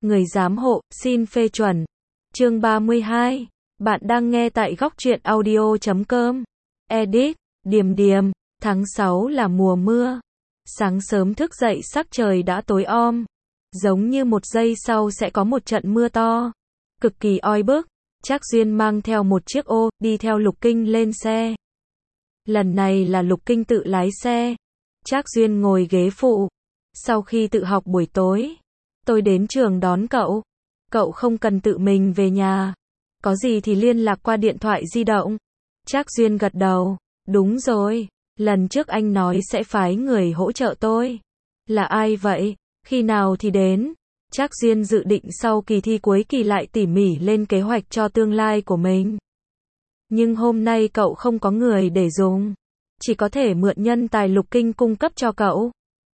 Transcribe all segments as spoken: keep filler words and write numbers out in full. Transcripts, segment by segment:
Người giám hộ, xin phê chuẩn. Chương ba mươi hai. Bạn đang nghe tại góc truyện audio chấm com. Edit, Điềm Điềm, tháng sáu là mùa mưa. Sáng sớm thức dậy sắc trời đã tối om. Giống như một giây sau sẽ có một trận mưa to. Cực kỳ oi bức. Trác Duyên mang theo một chiếc ô, đi theo Lục Kinh lên xe. Lần này là Lục Kinh tự lái xe. Trác Duyên ngồi ghế phụ. Sau khi tự học buổi tối, tôi đến trường đón cậu. Cậu không cần tự mình về nhà. Có gì thì liên lạc qua điện thoại di động. Trác Duyên gật đầu. Đúng rồi. Lần trước anh nói sẽ phái người hỗ trợ tôi. Là ai vậy? Khi nào thì đến? Trác Duyên dự định sau kỳ thi cuối kỳ lại tỉ mỉ lên kế hoạch cho tương lai của mình. Nhưng hôm nay cậu không có người để dùng. Chỉ có thể mượn nhân tài Lục Kinh cung cấp cho cậu.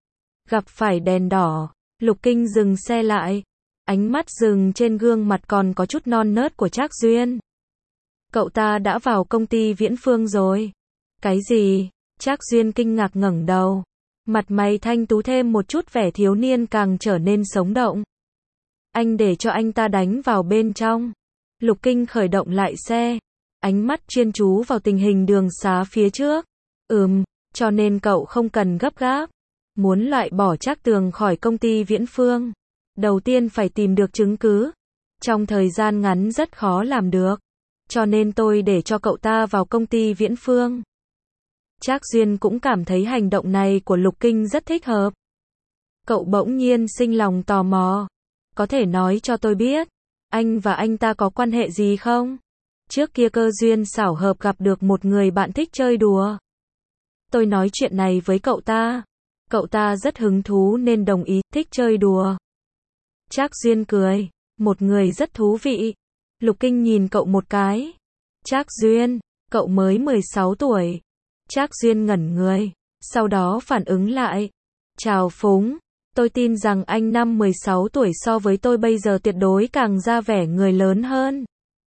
Gặp phải đèn đỏ, Lục Kinh dừng xe lại. Ánh mắt dừng trên gương mặt còn có chút non nớt của Trác Duyên. Cậu ta đã vào công ty Viễn Phương rồi. Cái gì? Trác Duyên kinh ngạc ngẩng đầu. Mặt mày thanh tú thêm một chút vẻ thiếu niên càng trở nên sống động. Anh để cho anh ta đánh vào bên trong. Lục Kinh khởi động lại xe. Ánh mắt chuyên chú vào tình hình đường xá phía trước. Ừm, cho nên cậu không cần gấp gáp. Muốn loại bỏ Trác Tường khỏi công ty Viễn Phương, đầu tiên phải tìm được chứng cứ. Trong thời gian ngắn rất khó làm được. Cho nên tôi để cho cậu ta vào công ty Viễn Phương. Trác Duyên cũng cảm thấy hành động này của Lục Kinh rất thích hợp. Cậu bỗng nhiên sinh lòng tò mò. Có thể nói cho tôi biết, anh và anh ta có quan hệ gì không? Trước kia cơ duyên xảo hợp gặp được một người bạn thích chơi đùa. Tôi nói chuyện này với cậu ta. Cậu ta rất hứng thú nên đồng ý, thích chơi đùa. Trác Duyên cười. Một người rất thú vị. Lục Kinh nhìn cậu một cái. Trác Duyên, cậu mới mười sáu tuổi. Trác Duyên ngẩn người. Sau đó phản ứng lại. Chào Phúng. Tôi tin rằng anh năm mười sáu tuổi so với tôi bây giờ tuyệt đối càng ra vẻ người lớn hơn.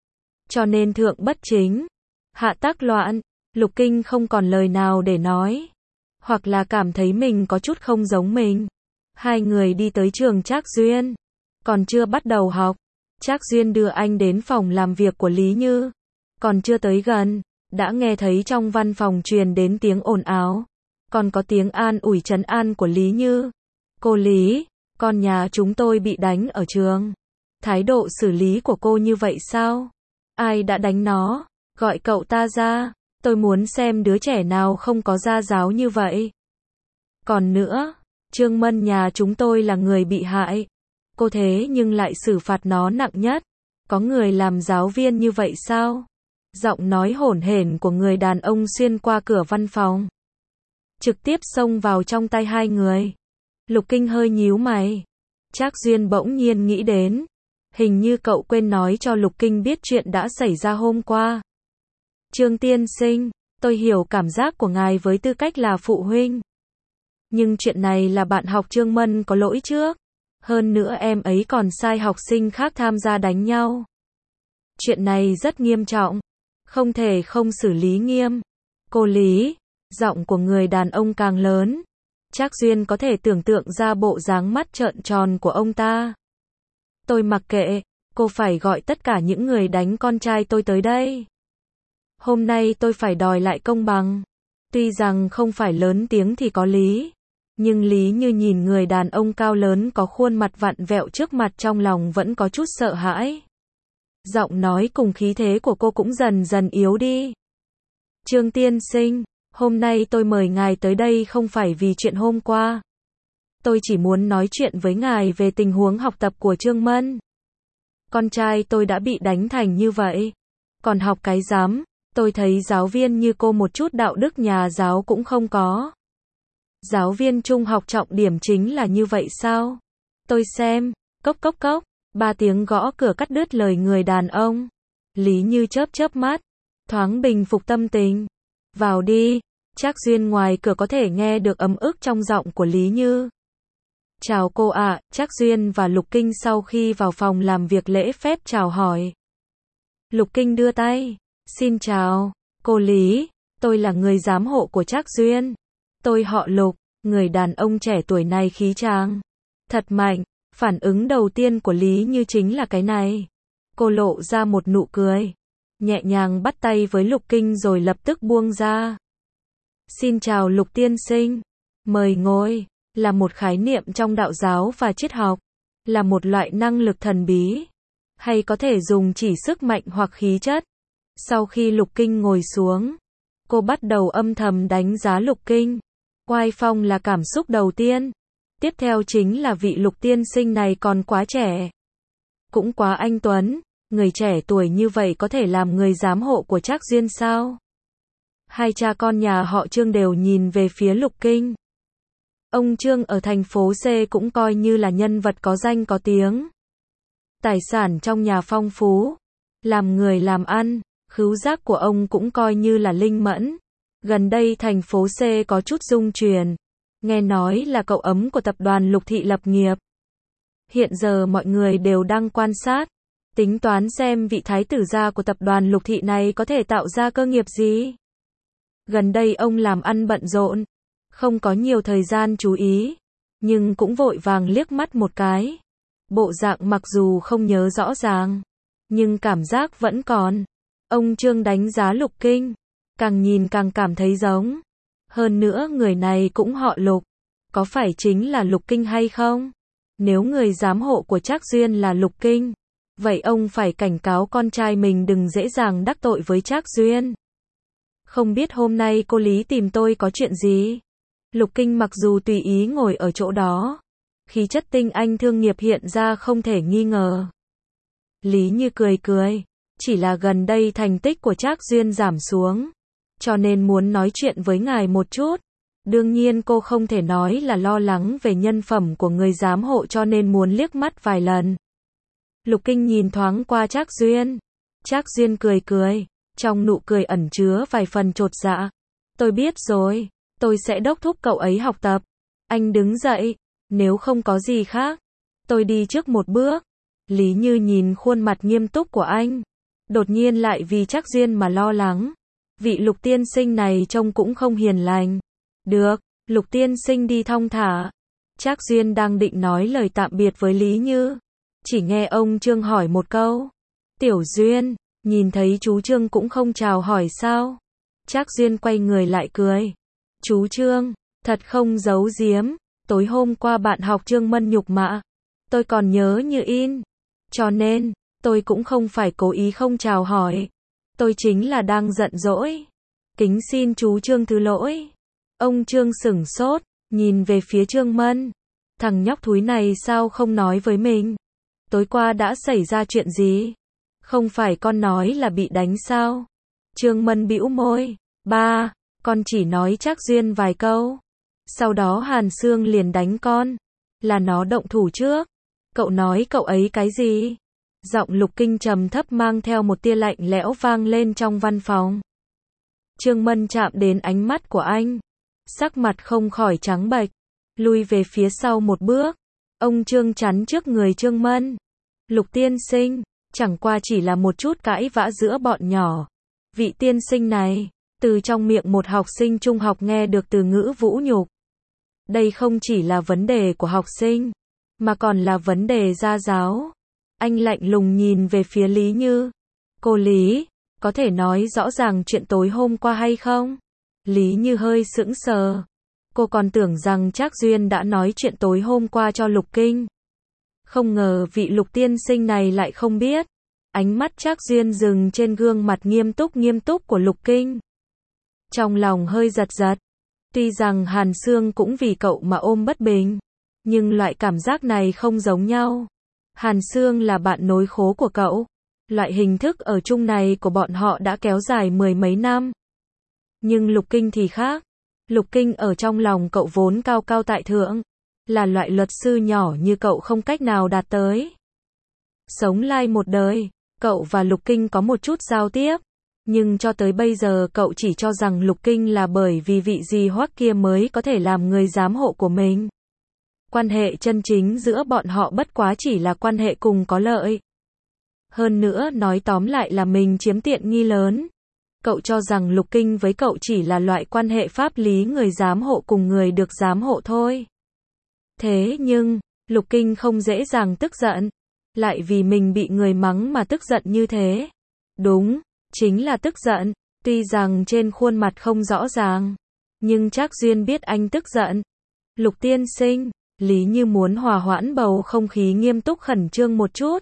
Cho nên thượng bất chính, hạ tác loạn. Lục Kinh không còn lời nào để nói. Hoặc là cảm thấy mình có chút không giống mình. Hai người đi tới trường Trác Duyên. Còn chưa bắt đầu học. Trác Duyên đưa anh đến phòng làm việc của Lý Như. Còn chưa tới gần, đã nghe thấy trong văn phòng truyền đến tiếng ồn ào. Còn có tiếng an ủi trấn an của Lý Như. Cô Lý, con nhà chúng tôi bị đánh ở trường. Thái độ xử lý của cô như vậy sao? Ai đã đánh nó? Gọi cậu ta ra. Tôi muốn xem đứa trẻ nào không có gia giáo như vậy. Còn nữa, Trương Mân nhà chúng tôi là người bị hại. Cô thế nhưng lại xử phạt nó nặng nhất. Có người làm giáo viên như vậy sao? Giọng nói hổn hển của người đàn ông xuyên qua cửa văn phòng. Trực tiếp xông vào trong tay hai người. Lục Kinh hơi nhíu mày. Trác Duyên bỗng nhiên nghĩ đến. Hình như cậu quên nói cho Lục Kinh biết chuyện đã xảy ra hôm qua. Trương tiên sinh, tôi hiểu cảm giác của ngài với tư cách là phụ huynh. Nhưng chuyện này là bạn học Trương Mân có lỗi trước. Hơn nữa em ấy còn sai học sinh khác tham gia đánh nhau. Chuyện này rất nghiêm trọng. Không thể không xử lý nghiêm. Cô Lý, giọng của người đàn ông càng lớn. Trác Duyên có thể tưởng tượng ra bộ dáng mắt trợn tròn của ông ta. Tôi mặc kệ, cô phải gọi tất cả những người đánh con trai tôi tới đây. Hôm nay tôi phải đòi lại công bằng. Tuy rằng không phải lớn tiếng thì có lý. Nhưng Lý Như nhìn người đàn ông cao lớn có khuôn mặt vặn vẹo trước mặt trong lòng vẫn có chút sợ hãi. Giọng nói cùng khí thế của cô cũng dần dần yếu đi. Trương tiên sinh, hôm nay tôi mời ngài tới đây không phải vì chuyện hôm qua. Tôi chỉ muốn nói chuyện với ngài về tình huống học tập của Trương Mân. Con trai tôi đã bị đánh thành như vậy. Còn học cái dám, tôi thấy giáo viên như cô một chút đạo đức nhà giáo cũng không có. Giáo viên trung học trọng điểm chính là như vậy sao? Tôi xem, cốc cốc cốc, ba tiếng gõ cửa cắt đứt lời người đàn ông. Lý Như chớp chớp mắt, thoáng bình phục tâm tình. Vào đi. Trác Duyên ngoài cửa có thể nghe được ấm ức trong giọng của Lý Như. Chào cô ạ. Trác Duyên và Lục Kinh sau khi vào phòng làm việc lễ phép chào hỏi. Lục Kinh đưa tay. Xin chào, cô Lý, tôi là người giám hộ của Trác Duyên. Tôi họ Lục. Người đàn ông trẻ tuổi này khí tráng thật mạnh, Phản ứng đầu tiên của Lý Như chính là cái này. Cô lộ ra một nụ cười, nhẹ nhàng bắt tay với Lục Kinh rồi lập tức buông ra. Xin chào Lục tiên sinh, mời ngồi, là một khái niệm trong đạo giáo và triết học, là một loại năng lực thần bí, hay có thể dùng chỉ sức mạnh hoặc khí chất. Sau khi Lục Kinh ngồi xuống, cô bắt đầu âm thầm đánh giá Lục Kinh. Oai phong là cảm xúc đầu tiên. Tiếp theo chính là vị Lục tiên sinh này còn quá trẻ. Cũng quá anh tuấn, người trẻ tuổi như vậy có thể làm người giám hộ của Trác Duyên sao? Hai cha con nhà họ Trương đều nhìn về phía Lục Kinh. Ông Trương ở thành phố C cũng coi như là nhân vật có danh có tiếng. Tài sản trong nhà phong phú, làm người làm ăn, khứu giác của ông cũng coi như là linh mẫn. Gần đây thành phố C có chút dung truyền, nghe nói là cậu ấm của tập đoàn Lục Thị lập nghiệp. Hiện giờ mọi người đều đang quan sát, tính toán xem vị thái tử gia của tập đoàn Lục Thị này có thể tạo ra cơ nghiệp gì. Gần đây ông làm ăn bận rộn, không có nhiều thời gian chú ý, nhưng cũng vội vàng liếc mắt một cái. Bộ dạng mặc dù không nhớ rõ ràng, nhưng cảm giác vẫn còn. Ông Trương đánh giá Lục Kinh, càng nhìn càng cảm thấy giống. Hơn nữa người này cũng họ Lục, có phải chính là Lục Kinh hay không? Nếu người giám hộ của Trác Duyên là Lục Kinh, vậy ông phải cảnh cáo con trai mình đừng dễ dàng đắc tội với Trác Duyên. Không biết hôm nay cô Lý tìm tôi có chuyện gì? Lục Kinh mặc dù tùy ý ngồi ở chỗ đó, khí chất tinh anh thương nghiệp hiện ra không thể nghi ngờ. Lý Như cười cười, chỉ là gần đây thành tích của Trác Duyên giảm xuống, cho nên muốn nói chuyện với ngài một chút. Đương nhiên cô không thể nói là lo lắng về nhân phẩm của người giám hộ cho nên muốn liếc mắt vài lần. Lục Kinh nhìn thoáng qua Trác Duyên. Trác Duyên cười cười, trong nụ cười ẩn chứa vài phần chột dạ. Tôi biết rồi, tôi sẽ đốc thúc cậu ấy học tập. Anh đứng dậy, nếu không có gì khác, tôi đi trước một bước. Lý Như nhìn khuôn mặt nghiêm túc của anh, đột nhiên lại vì Trác Duyên mà lo lắng. Vị Lục tiên sinh này trông cũng không hiền lành. Được, Lục tiên sinh đi thong thả. Trác Duyên đang định nói lời tạm biệt với Lý Như, chỉ nghe ông Trương hỏi một câu. Tiểu Duyên, nhìn thấy chú Trương cũng không chào hỏi sao? Trác Duyên quay người lại cười. Chú Trương, thật không giấu giếm, tối hôm qua bạn học Trương Mân nhục mạ, tôi còn nhớ như in. Cho nên, tôi cũng không phải cố ý không chào hỏi. Tôi chính là đang giận dỗi. Kính xin chú Trương thứ lỗi. Ông Trương sửng sốt, nhìn về phía Trương Mân. Thằng nhóc thúi này sao không nói với mình? Tối qua đã xảy ra chuyện gì? Không phải con nói là bị đánh sao? Trương Mân bĩu môi. Ba, con chỉ nói Trác Duyên vài câu. Sau đó Hàn Sương liền đánh con. Là nó động thủ trước. Cậu nói cậu ấy cái gì? Giọng Lục Kinh trầm thấp mang theo một tia lạnh lẽo vang lên trong văn phòng. Trương Mân chạm đến ánh mắt của anh, sắc mặt không khỏi trắng bệch, lui về phía sau một bước. Ông Trương chắn trước người Trương Mân. Lục tiên sinh, chẳng qua chỉ là một chút cãi vã giữa bọn nhỏ. Vị tiên sinh này, từ trong miệng một học sinh trung học nghe được từ ngữ vũ nhục. Đây không chỉ là vấn đề của học sinh, mà còn là vấn đề gia giáo. Anh lạnh lùng nhìn về phía Lý Như. Cô Lý, có thể nói rõ ràng chuyện tối hôm qua hay không? Lý Như hơi sững sờ. Cô còn tưởng rằng Trác Duyên đã nói chuyện tối hôm qua cho Lục Kinh. Không ngờ vị Lục tiên sinh này lại không biết. Ánh mắt Trác Duyên dừng trên gương mặt nghiêm túc nghiêm túc của Lục Kinh. Trong lòng hơi giật giật. Tuy rằng Hàn Sương cũng vì cậu mà ôm bất bình, nhưng loại cảm giác này không giống nhau. Hàn Sương là bạn nối khố của cậu. Loại hình thức ở chung này của bọn họ đã kéo dài mười mấy năm. Nhưng Lục Kinh thì khác. Lục Kinh ở trong lòng cậu vốn cao cao tại thượng, là loại luật sư nhỏ như cậu không cách nào đạt tới. Sống lai một đời, cậu và Lục Kinh có một chút giao tiếp, nhưng cho tới bây giờ cậu chỉ cho rằng Lục Kinh là bởi vì vị dì Hoắc kia mới có thể làm người giám hộ của mình. Quan hệ chân chính giữa bọn họ bất quá chỉ là quan hệ cùng có lợi. Hơn nữa nói tóm lại là mình chiếm tiện nghi lớn. Cậu cho rằng Lục Kinh với cậu chỉ là loại quan hệ pháp lý người giám hộ cùng người được giám hộ thôi. Thế nhưng, Lục Kinh không dễ dàng tức giận. Lại vì mình bị người mắng mà tức giận như thế. Đúng, chính là tức giận. Tuy rằng trên khuôn mặt không rõ ràng. Nhưng Trác Duyên biết anh tức giận. Lục tiên sinh, Lý Như muốn hòa hoãn bầu không khí nghiêm túc khẩn trương một chút.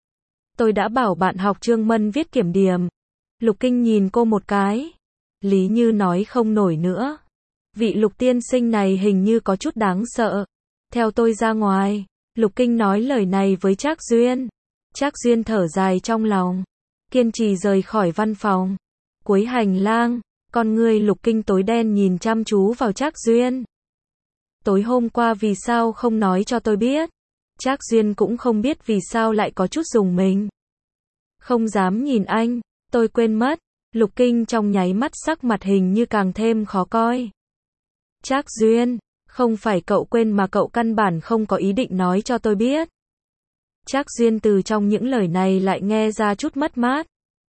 Tôi đã bảo bạn học Trương Mân viết kiểm điểm. Lục Kinh nhìn cô một cái. Lý Như nói không nổi nữa. Vị Lục tiên sinh này hình như có chút đáng sợ. Theo tôi ra ngoài. Lục Kinh nói lời này với Trác Duyên. Trác Duyên thở dài trong lòng. Kiên trì rời khỏi văn phòng. Cuối hành lang, con người Lục Kinh tối đen nhìn chăm chú vào Trác Duyên. Tối hôm qua vì sao không nói cho tôi biết? Trác Duyên cũng không biết vì sao lại có chút rùng mình. Không dám nhìn anh, tôi quên mất. Lục Kinh trong nháy mắt sắc mặt hình như càng thêm khó coi. Trác Duyên, không phải cậu quên mà cậu căn bản không có ý định nói cho tôi biết. Trác Duyên từ trong những lời này lại nghe ra chút mất mát.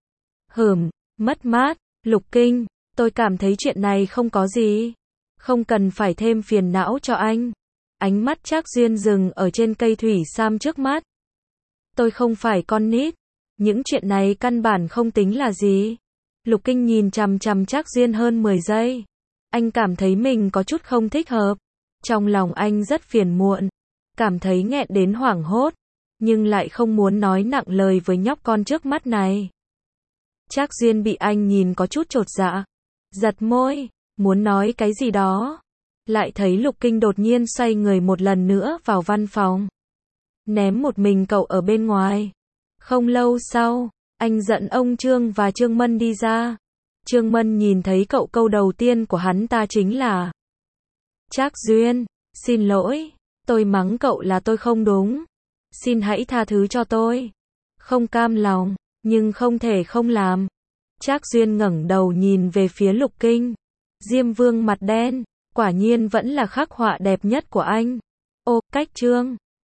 Hừm, mất mát, Lục Kinh, tôi cảm thấy chuyện này không có gì. Không cần phải thêm phiền não cho anh. Ánh mắt Trác Duyên dừng ở trên cây thủy sam trước mắt. Tôi không phải con nít. Những chuyện này căn bản không tính là gì. Lục Kinh nhìn chằm chằm Trác Duyên hơn mười giây. Anh cảm thấy mình có chút không thích hợp. Trong lòng anh rất phiền muộn. Cảm thấy nghẹn đến hoảng hốt. Nhưng lại không muốn nói nặng lời với nhóc con trước mắt này. Trác Duyên bị anh nhìn có chút chột dạ. Giật môi, muốn nói cái gì đó. Lại thấy Lục Kinh đột nhiên xoay người một lần nữa vào văn phòng. Ném một mình cậu ở bên ngoài. Không lâu sau, anh dẫn ông Trương và Trương Mân đi ra. Trương Mân nhìn thấy cậu câu đầu tiên của hắn ta chính là: Trác Duyên, xin lỗi, tôi mắng cậu là tôi không đúng. Xin hãy tha thứ cho tôi. Không cam lòng, nhưng không thể không làm. Trác Duyên ngẩng đầu nhìn về phía Lục Kinh. Diêm Vương mặt đen, quả nhiên vẫn là khắc họa đẹp nhất của anh. Ô, cách Trương.